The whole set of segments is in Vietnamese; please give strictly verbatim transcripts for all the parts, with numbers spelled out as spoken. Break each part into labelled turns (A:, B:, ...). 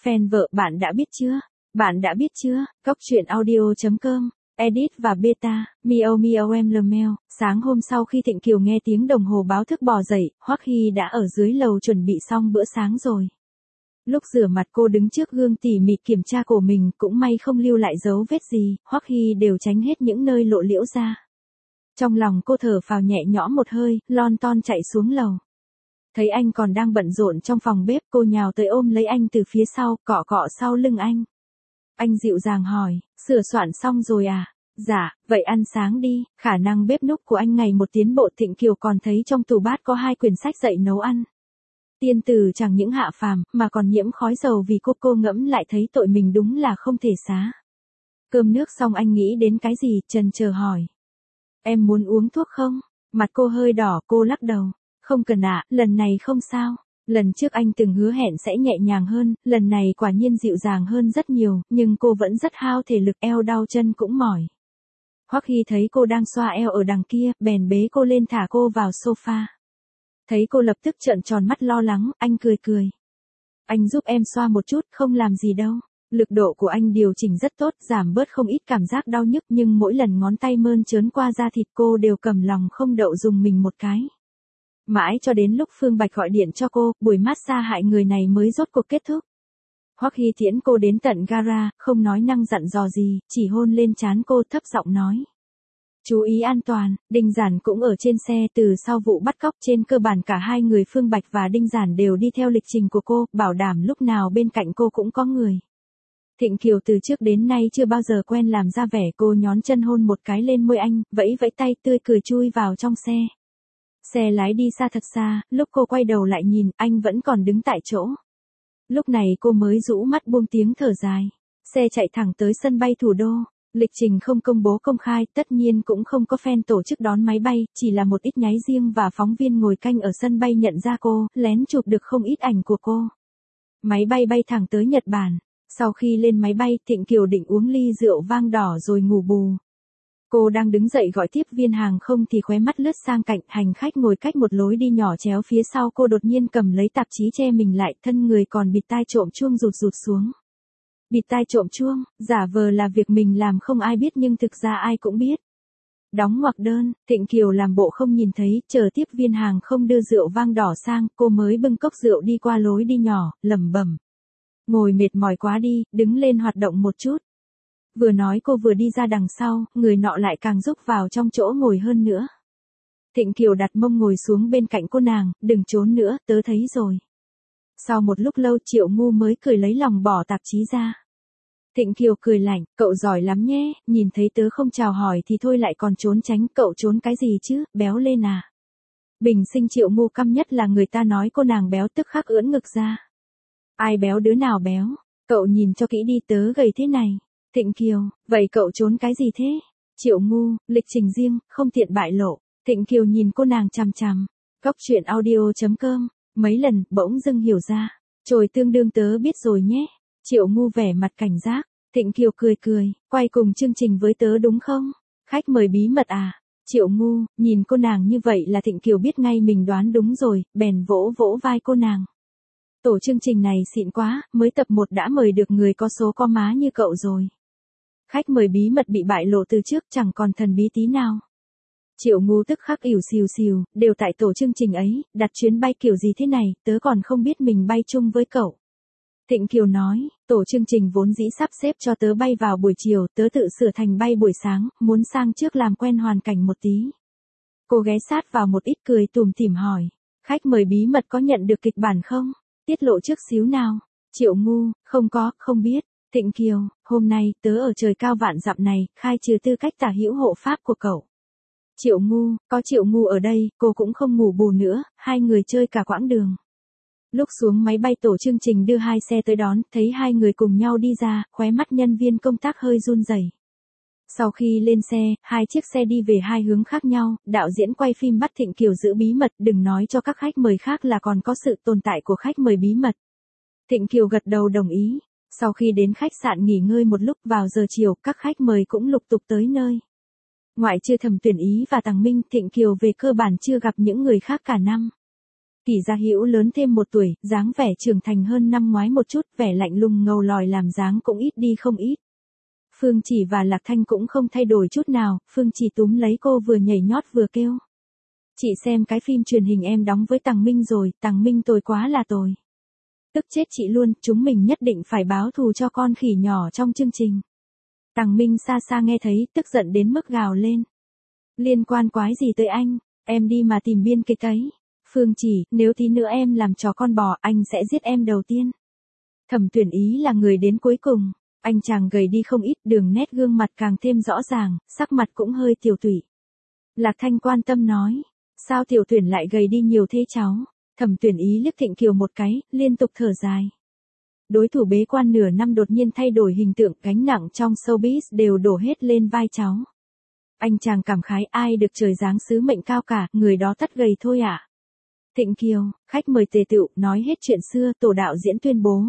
A: Fan vợ bạn đã biết chưa? Bạn đã biết chưa? Cốc truyện audio chấm com, edit và beta, Miao Miao em lờ meo. Sáng hôm sau khi Thịnh Kiều nghe tiếng đồng hồ báo thức bò dậy, Hoắc Hy đã ở dưới lầu chuẩn bị xong bữa sáng rồi. Lúc rửa mặt cô đứng trước gương tỉ mỉ kiểm tra cổ mình, cũng may không lưu lại dấu vết gì, Hoắc Hy đều tránh hết những nơi lộ liễu ra. Trong lòng cô thở phào nhẹ nhõm một hơi, lon ton chạy xuống lầu. Thấy anh còn đang bận rộn trong phòng bếp, cô nhào tới ôm lấy anh từ phía sau, cọ cọ sau lưng anh. Anh dịu dàng hỏi, sửa soạn xong rồi à? Dạ, vậy ăn sáng đi. Khả năng bếp núc của anh ngày một tiến bộ. Thịnh Kiều còn thấy trong tủ bát có hai quyển sách dạy nấu ăn. Tiên tử chẳng những hạ phàm, mà còn nhiễm khói dầu vì cô cô ngẫm lại thấy tội mình đúng là không thể xá. Cơm nước xong anh nghĩ đến cái gì, chần chờ hỏi. Em muốn uống thuốc không? Mặt cô hơi đỏ, cô lắc đầu. Không cần ạ, lần này không sao. Lần trước anh từng hứa hẹn sẽ nhẹ nhàng hơn, lần này quả nhiên dịu dàng hơn rất nhiều, nhưng cô vẫn rất hao thể lực, eo đau chân cũng mỏi. Hoắc Hy thấy cô đang xoa eo ở đằng kia, bèn bế cô lên thả cô vào sofa. Thấy cô lập tức trợn tròn mắt lo lắng, anh cười cười. Anh giúp em xoa một chút, không làm gì đâu. Lực độ của anh điều chỉnh rất tốt, giảm bớt không ít cảm giác đau nhức, nhưng mỗi lần ngón tay mơn trớn qua da thịt cô đều cầm lòng không đậu dùng mình một cái. Mãi cho đến lúc Phương Bạch gọi điện cho cô, buổi massage hại người này mới rốt cuộc kết thúc. Hoắc Hy tiễn cô đến tận gara, không nói năng dặn dò gì, chỉ hôn lên trán cô, thấp giọng nói. Chú ý an toàn. Đinh Giản cũng ở trên xe. Từ sau vụ bắt cóc, trên cơ bản cả hai người Phương Bạch và Đinh Giản đều đi theo lịch trình của cô, bảo đảm lúc nào bên cạnh cô cũng có người. Thịnh Kiều từ trước đến nay chưa bao giờ quen làm ra vẻ, cô nhón chân hôn một cái lên môi anh, vẫy vẫy tay tươi cười chui vào trong xe. Xe lái đi xa thật xa, lúc cô quay đầu lại nhìn, anh vẫn còn đứng tại chỗ. Lúc này cô mới rũ mắt buông tiếng thở dài. Xe chạy thẳng tới sân bay thủ đô. Lịch trình không công bố công khai, tất nhiên cũng không có fan tổ chức đón máy bay, chỉ là một ít nháy riêng và phóng viên ngồi canh ở sân bay nhận ra cô, lén chụp được không ít ảnh của cô. Máy bay bay thẳng tới Nhật Bản. Sau khi lên máy bay, Thịnh Kiều định uống ly rượu vang đỏ rồi ngủ bù. Cô đang đứng dậy gọi tiếp viên hàng không thì khóe mắt lướt sang cạnh, hành khách ngồi cách một lối đi nhỏ chéo phía sau cô đột nhiên cầm lấy tạp chí che mình lại, thân người còn bịt tai trộm chuông rụt rụt xuống. Bịt tai trộm chuông, giả vờ là việc mình làm không ai biết nhưng thực ra ai cũng biết. Đóng ngoặc đơn, Thịnh Kiều làm bộ không nhìn thấy, chờ tiếp viên hàng không đưa rượu vang đỏ sang, cô mới bưng cốc rượu đi qua lối đi nhỏ, lẩm bẩm. Ngồi mệt mỏi quá đi, đứng lên hoạt động một chút. Vừa nói cô vừa đi ra đằng sau, người nọ lại càng rúc vào trong chỗ ngồi hơn nữa. Thịnh Kiều đặt mông ngồi xuống bên cạnh cô nàng, đừng trốn nữa, tớ thấy rồi. Sau một lúc lâu Triệu Ngu mới cười lấy lòng bỏ tạp chí ra. Thịnh Kiều cười lạnh, cậu giỏi lắm nhé, nhìn thấy tớ không chào hỏi thì thôi lại còn trốn tránh, cậu trốn cái gì chứ, béo lên à. Bình sinh Triệu Ngu căm nhất là người ta nói cô nàng béo, tức khắc ưỡn ngực ra. Ai béo, đứa nào béo, cậu nhìn cho kỹ đi, tớ gầy thế này. Thịnh Kiều, vậy cậu trốn cái gì thế? Triệu Ngu, lịch trình riêng, không tiện bại lộ. Thịnh Kiều nhìn cô nàng chằm chằm. Cốc truyện audio chấm com, mấy lần, bỗng dưng hiểu ra. Trồi tương đương tớ biết rồi nhé. Triệu Ngu vẻ mặt cảnh giác. Thịnh Kiều cười cười, quay cùng chương trình với tớ đúng không? Khách mời bí mật à? Triệu Ngu, nhìn cô nàng như vậy là Thịnh Kiều biết ngay mình đoán đúng rồi, bèn vỗ vỗ vai cô nàng. Tổ chương trình này xịn quá, mới tập một đã mời được người có số có má như cậu rồi. Khách mời bí mật bị bại lộ từ trước chẳng còn thần bí tí nào. Triệu Ngu tức khắc ỉu xìu xìu, đều tại tổ chương trình ấy, đặt chuyến bay kiểu gì thế này, tớ còn không biết mình bay chung với cậu. Thịnh Kiều nói, tổ chương trình vốn dĩ sắp xếp cho tớ bay vào buổi chiều, tớ tự sửa thành bay buổi sáng, muốn sang trước làm quen hoàn cảnh một tí. Cô ghé sát vào một ít cười tủm tỉm hỏi, khách mời bí mật có nhận được kịch bản không? Tiết lộ trước xíu nào. Triệu Ngu, không có, không biết. Thịnh Kiều, hôm nay, tớ ở trời cao vạn dặm này, khai trừ tư cách tả hữu hộ pháp của cậu. Triệu Ngu, có Triệu Ngu ở đây, cô cũng không ngủ bù nữa, hai người chơi cả quãng đường. Lúc xuống máy bay tổ chương trình đưa hai xe tới đón, thấy hai người cùng nhau đi ra, khóe mắt nhân viên công tác hơi run rẩy. Sau khi lên xe, hai chiếc xe đi về hai hướng khác nhau, đạo diễn quay phim bắt Thịnh Kiều giữ bí mật, đừng nói cho các khách mời khác là còn có sự tồn tại của khách mời bí mật. Thịnh Kiều gật đầu đồng ý. Sau khi đến khách sạn nghỉ ngơi một lúc, vào giờ chiều, các khách mời cũng lục tục tới nơi. Ngoại trừ Thẩm Tuyển Ý và Tằng Minh, Thịnh Kiều về cơ bản chưa gặp những người khác cả năm. Kỳ Gia Hữu lớn thêm một tuổi, dáng vẻ trưởng thành hơn năm ngoái một chút, vẻ lạnh lùng ngầu lòi làm dáng cũng ít đi không ít. Phương Chỉ và Lạc Thanh cũng không thay đổi chút nào, Phương Chỉ túm lấy cô vừa nhảy nhót vừa kêu. Chị xem cái phim truyền hình em đóng với Tằng Minh rồi, Tằng Minh tồi quá là tồi. Tức chết chị luôn, chúng mình nhất định phải báo thù cho con khỉ nhỏ trong chương trình. Tằng Minh xa xa nghe thấy, tức giận đến mức gào lên. Liên quan quái gì tới anh, em đi mà tìm biên kịch ấy. Phương Chỉ, nếu tí nữa em làm trò con bò, anh sẽ giết em đầu tiên. Thẩm Tuyển Ý là người đến cuối cùng, anh chàng gầy đi không ít, đường nét gương mặt càng thêm rõ ràng, sắc mặt cũng hơi tiểu tụy. Lạc Thanh quan tâm nói, sao Tiểu Tuyển lại gầy đi nhiều thế cháu? Thẩm Tuyển Ý liếc Thịnh Kiều một cái, liên tục thở dài. Đối thủ bế quan nửa năm đột nhiên thay đổi hình tượng, gánh nặng trong showbiz đều đổ hết lên vai cháu. Anh chàng cảm khái, ai được trời giáng sứ mệnh cao cả, người đó tất gầy thôi ạ. À? Thịnh Kiều, khách mời tề tựu, nói hết chuyện xưa, tổ đạo diễn tuyên bố.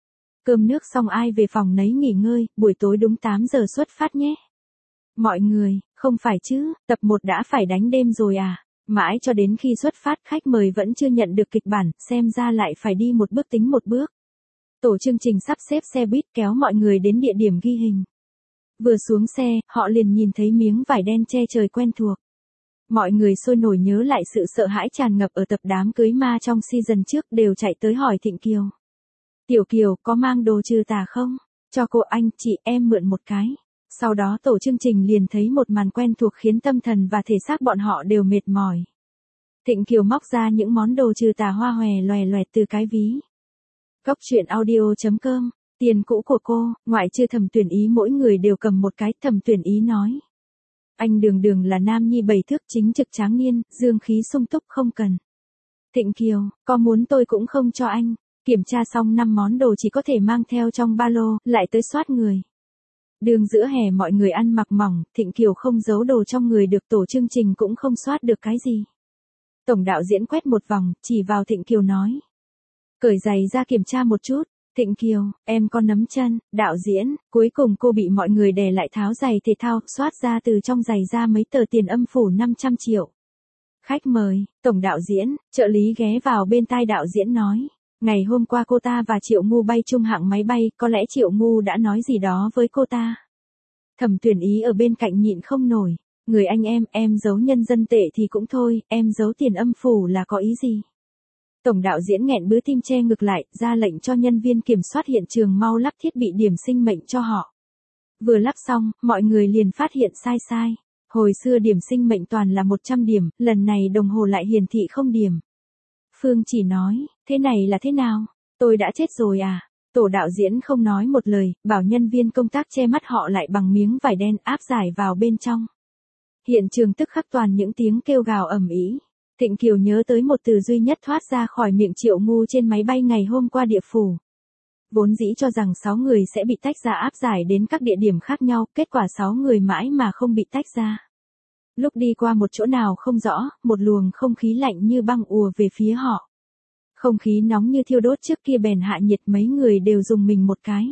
A: Cơm nước xong ai về phòng nấy nghỉ ngơi, buổi tối đúng tám giờ xuất phát nhé. Mọi người, không phải chứ, tập một đã phải đánh đêm rồi à? Mãi cho đến khi xuất phát khách mời vẫn chưa nhận được kịch bản, xem ra lại phải đi một bước tính một bước. Tổ chương trình sắp xếp xe buýt kéo mọi người đến địa điểm ghi hình. Vừa xuống xe, họ liền nhìn thấy miếng vải đen che trời quen thuộc. Mọi người sôi nổi nhớ lại sự sợ hãi tràn ngập ở tập đám cưới ma trong season trước, đều chạy tới hỏi Thịnh Kiều. Tiểu Kiều, có mang đồ trừ tà không? Cho cô anh, chị em mượn một cái. Sau đó tổ chương trình liền thấy một màn quen thuộc khiến tâm thần và thể xác bọn họ đều mệt mỏi. Thịnh Kiều móc ra những món đồ trừ tà hoa hòe loè loẹt từ cái ví. Cốc truyện audio chấm com, tiền cũ của cô, ngoại trừ Thẩm Tuyển Ý mỗi người đều cầm một cái. Thẩm Tuyển Ý nói. Anh đường đường là nam nhi bảy thước, chính trực tráng niên, dương khí sung túc, không cần. Thịnh Kiều, có muốn tôi cũng không cho anh. Kiểm tra xong năm món đồ chỉ có thể mang theo trong ba lô, lại tới soát người. Đường giữa hè mọi người ăn mặc mỏng, Thịnh Kiều không giấu đồ trong người được, tổ chương trình cũng không soát được cái gì. Tổng đạo diễn quét một vòng, chỉ vào Thịnh Kiều nói. Cởi giày ra kiểm tra một chút. Thịnh Kiều, em có nấm chân, đạo diễn, cuối cùng cô bị mọi người đè lại tháo giày thể thao, soát ra từ trong giày ra mấy tờ tiền âm phủ năm trăm triệu. Khách mời, tổng đạo diễn, trợ lý ghé vào bên tai đạo diễn nói. Ngày hôm qua cô ta và Triệu Ngu bay chung hạng máy bay, có lẽ Triệu Ngu đã nói gì đó với cô ta. Thẩm Tuyển Ý ở bên cạnh nhịn không nổi. Người anh em, em giấu nhân dân tệ thì cũng thôi, em giấu tiền âm phủ là có ý gì? Tổng đạo diễn nghẹn bứ tim che ngực lại, ra lệnh cho nhân viên kiểm soát hiện trường mau lắp thiết bị điểm sinh mệnh cho họ. Vừa lắp xong, mọi người liền phát hiện sai sai. Hồi xưa điểm sinh mệnh toàn là một trăm điểm, lần này đồng hồ lại hiển thị không điểm. Phương Chỉ nói, thế này là thế nào? Tôi đã chết rồi à? Tổ đạo diễn không nói một lời, bảo nhân viên công tác che mắt họ lại bằng miếng vải đen áp giải vào bên trong. Hiện trường tức khắc toàn những tiếng kêu gào ầm ĩ. Thịnh Kiều nhớ tới một từ duy nhất thoát ra khỏi miệng Triệu Ngu trên máy bay ngày hôm qua địa phủ. Vốn dĩ cho rằng sáu người sẽ bị tách ra áp giải đến các địa điểm khác nhau, kết quả sáu người mãi mà không bị tách ra. Lúc đi qua một chỗ nào không rõ, một luồng không khí lạnh như băng ùa về phía họ. Không khí nóng như thiêu đốt trước kia bèn hạ nhiệt, mấy người đều dùng mình một cái.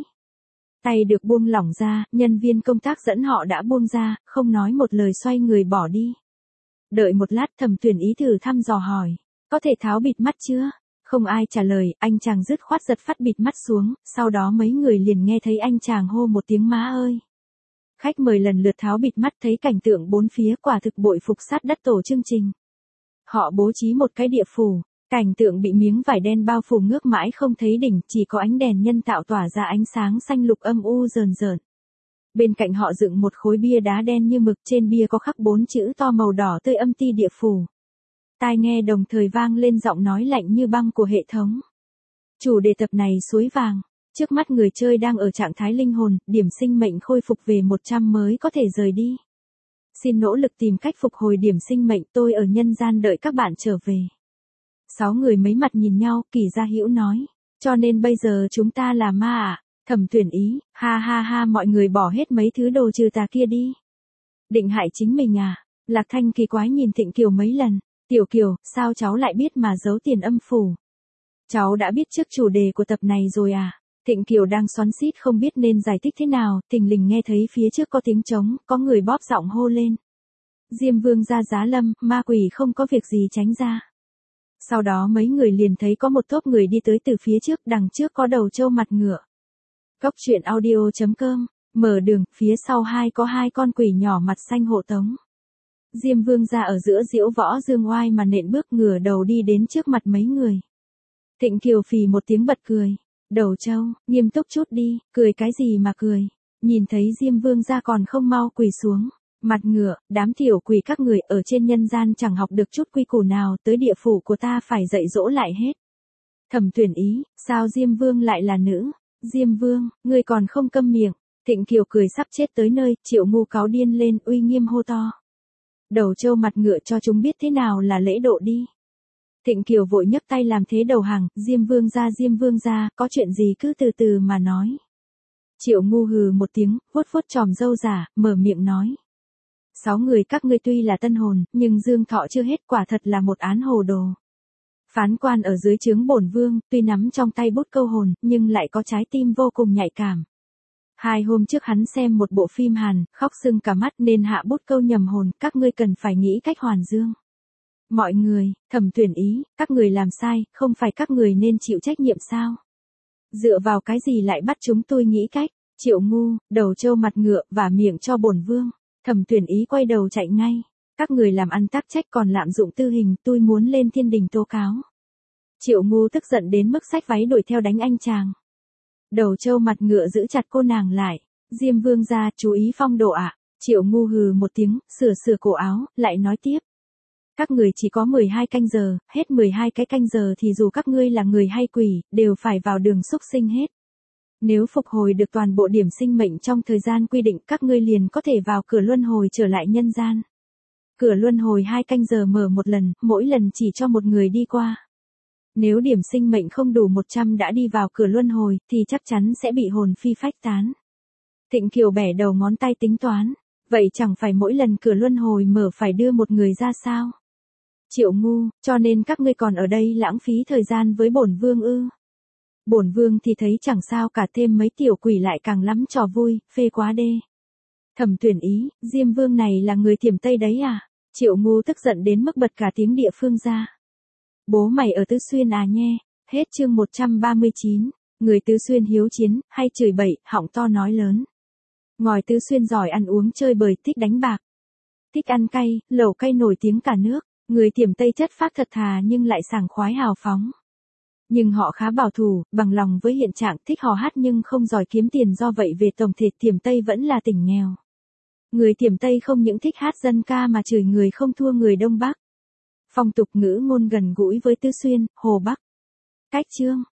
A: Tay được buông lỏng ra, nhân viên công tác dẫn họ đã buông ra, không nói một lời xoay người bỏ đi. Đợi một lát Thẩm Tuyển Ý thử thăm dò hỏi, có thể tháo bịt mắt chưa? Không ai trả lời, anh chàng dứt khoát giật phát bịt mắt xuống, sau đó mấy người liền nghe thấy anh chàng hô một tiếng má ơi. Khách mời lần lượt tháo bịt mắt, thấy cảnh tượng bốn phía quả thực bội phục sát đất tổ chương trình. Họ bố trí một cái địa phủ, cảnh tượng bị miếng vải đen bao phủ ngước mãi không thấy đỉnh, chỉ có ánh đèn nhân tạo tỏa ra ánh sáng xanh lục âm u rờn rợn. Bên cạnh họ dựng một khối bia đá đen như mực, trên bia có khắc bốn chữ to màu đỏ tươi âm ti địa phủ. Tai nghe đồng thời vang lên giọng nói lạnh như băng của hệ thống. Chủ đề tập này suối vàng. Trước mắt người chơi đang ở trạng thái linh hồn, điểm sinh mệnh khôi phục về một trăm mới có thể rời đi. Xin nỗ lực tìm cách phục hồi điểm sinh mệnh, tôi ở nhân gian đợi các bạn trở về. Sáu người mấy mặt nhìn nhau, Kỳ Gia Hữu nói. Cho nên bây giờ chúng ta là ma à? Thẩm Tuyển Ý, ha ha ha, mọi người bỏ hết mấy thứ đồ trừ tà kia đi. Định hại chính mình à? Lạc Thanh kỳ quái nhìn Thịnh Kiều mấy lần. Tiểu Kiều, sao cháu lại biết mà giấu tiền âm phủ? Cháu đã biết trước chủ đề của tập này rồi à? Thịnh Kiều đang xoắn xít không biết nên giải thích thế nào, thình lình nghe thấy phía trước có tiếng trống, có người bóp giọng hô lên. Diêm Vương ra giá lâm, ma quỷ không có việc gì tránh ra. Sau đó mấy người liền thấy có một tốp người đi tới từ phía trước, đằng trước có đầu trâu mặt ngựa. Cốc truyện audio chấm com, mở đường, phía sau hai có hai con quỷ nhỏ mặt xanh hộ tống. Diêm Vương ra ở giữa diễu võ dương oai mà nện bước ngửa đầu đi đến trước mặt mấy người. Thịnh Kiều phì một tiếng bật cười. Đầu trâu, nghiêm túc chút đi, cười cái gì mà cười. Nhìn thấy Diêm Vương ra còn không mau quỳ xuống. Mặt ngựa, đám tiểu quỷ các người ở trên nhân gian chẳng học được chút quy củ nào, tới địa phủ của ta phải dạy dỗ lại hết. Thẩm Tuyển Ý, sao Diêm Vương lại là nữ? Diêm Vương, ngươi còn không câm miệng. Thịnh Kiều cười sắp chết tới nơi, Triệu Ngu cáu điên lên, uy nghiêm hô to. Đầu trâu mặt ngựa cho chúng biết thế nào là lễ độ đi. Thịnh Kiều vội nhấc tay làm thế đầu hàng, Diêm Vương ra Diêm Vương ra, có chuyện gì cứ từ từ mà nói. Triệu Ngu hừ một tiếng, vuốt vuốt tròm râu giả, mở miệng nói. Sáu người các ngươi tuy là tân hồn, nhưng dương thọ chưa hết, quả thật là một án hồ đồ. Phán quan ở dưới trướng bổn vương, tuy nắm trong tay bút câu hồn, nhưng lại có trái tim vô cùng nhạy cảm. Hai hôm trước hắn xem một bộ phim Hàn, khóc sưng cả mắt nên hạ bút câu nhầm hồn, các ngươi cần phải nghĩ cách hoàn dương. Mọi người, Thẩm Tuyển Ý, các người làm sai, không phải các người nên chịu trách nhiệm sao? Dựa vào cái gì lại bắt chúng tôi nghĩ cách? Triệu Ngu, đầu trâu mặt ngựa, và miệng cho bổn vương. Thẩm Tuyển Ý quay đầu chạy ngay. Các người làm ăn tắc trách còn lạm dụng tư hình, tôi muốn lên thiên đình tố cáo. Triệu Ngu tức giận đến mức xách váy đuổi theo đánh anh chàng. Đầu trâu mặt ngựa giữ chặt cô nàng lại. Diêm Vương ra, chú ý phong độ ạ. À. Triệu Ngu hừ một tiếng, sửa sửa cổ áo, lại nói tiếp. Các người chỉ có mười hai canh giờ, hết mười hai cái canh giờ thì dù các ngươi là người hay quỷ, đều phải vào đường xúc sinh hết. Nếu phục hồi được toàn bộ điểm sinh mệnh trong thời gian quy định, các ngươi liền có thể vào cửa luân hồi trở lại nhân gian. Cửa luân hồi hai canh giờ mở một lần, mỗi lần chỉ cho một người đi qua. Nếu điểm sinh mệnh không đủ một trăm đã đi vào cửa luân hồi, thì chắc chắn sẽ bị hồn phi phách tán. Thịnh Kiều bẻ đầu ngón tay tính toán. Vậy chẳng phải mỗi lần cửa luân hồi mở phải đưa một người ra sao? Triệu Ngu, cho nên các ngươi còn ở đây lãng phí thời gian với bổn vương ư? Bổn vương thì thấy chẳng sao cả, thêm mấy tiểu quỷ lại càng lắm trò vui, phê quá đê. Thẩm Tuyển Ý, Diêm Vương này là người Thiểm Tây đấy à? Triệu Ngu tức giận đến mức bật cả tiếng địa phương ra. Bố mày ở Tứ Xuyên à nhe? Hết chương một trăm ba mươi chín, người Tứ Xuyên hiếu chiến, hay chửi bậy, họng to nói lớn. Ngòi Tứ Xuyên giỏi ăn uống chơi bời, thích đánh bạc. Thích ăn cay, lẩu cay nổi tiếng cả nước. Người Thiểm Tây chất phác thật thà nhưng lại sảng khoái hào phóng. Nhưng họ khá bảo thủ, bằng lòng với hiện trạng, thích hò hát nhưng không giỏi kiếm tiền, do vậy về tổng thể Thiểm Tây vẫn là tỉnh nghèo. Người Thiểm Tây không những thích hát dân ca mà chửi người không thua người Đông Bắc. Phong tục ngữ ngôn gần gũi với Tứ Xuyên, Hồ Bắc. Cách chương